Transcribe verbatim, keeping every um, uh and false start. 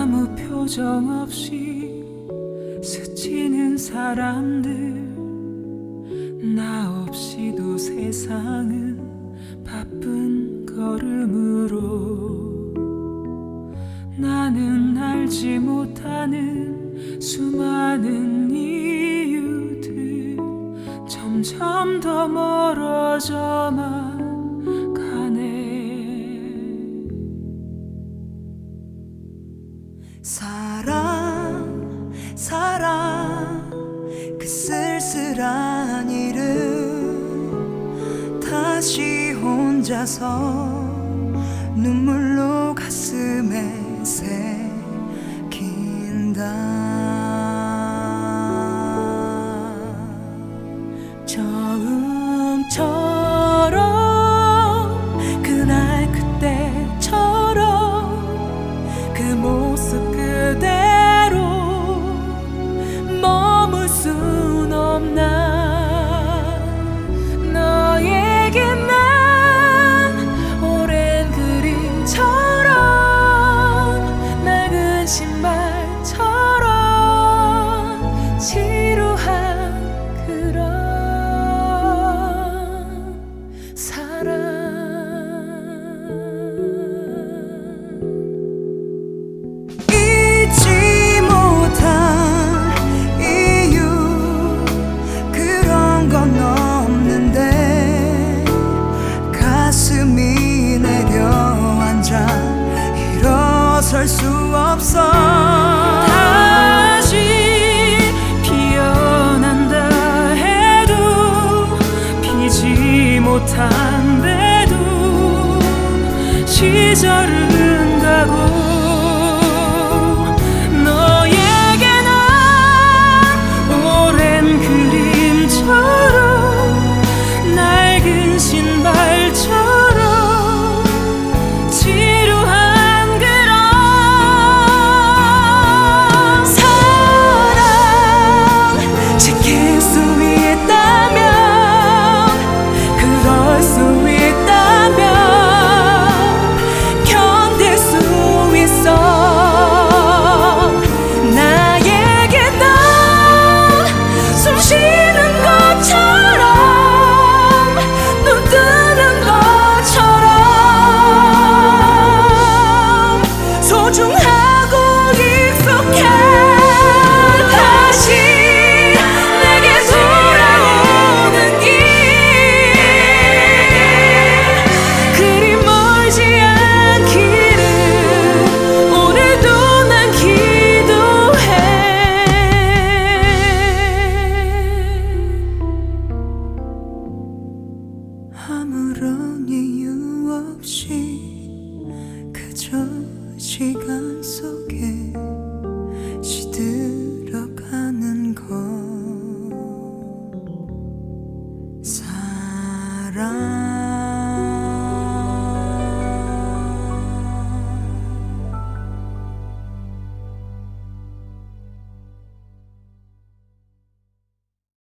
아무 표정 없이 스치는 사람들, 나 없이도 세상은 바쁜 걸음으로 나는 알지 못하는 수많은 이유들 점점 더 멀어져만 가네. 사랑 사랑 그 쓸쓸한 이름 다시 혼자서 눈물로 가슴에 새긴다. 처음처럼 그날 그때처럼 그 모습 그대로 머물 순 없나. 너에게만 오랜 그림처럼 낡은 신발처럼 지루한 그런 사랑. 잊지 못한 이유 그런 건 없는데 가슴이 내려앉아 일어설 수 없어. 다시 피어난다 해도 피지 못한데도 시절은 가고 너에게 난 오랜 그림처럼 낡은 신발처럼 지루한 그런 사랑. 지킬 수 있다면 그럴 수 있다면 견딜 수 있어. 나에게 난 숨 쉬는 것처럼 눈 뜨는 것처럼 소중하고 익숙해. 다시 내게 돌아오는 길 그리 멀지 않기를 오늘도 난 기도해. 아무런 이유 없이 그저 시간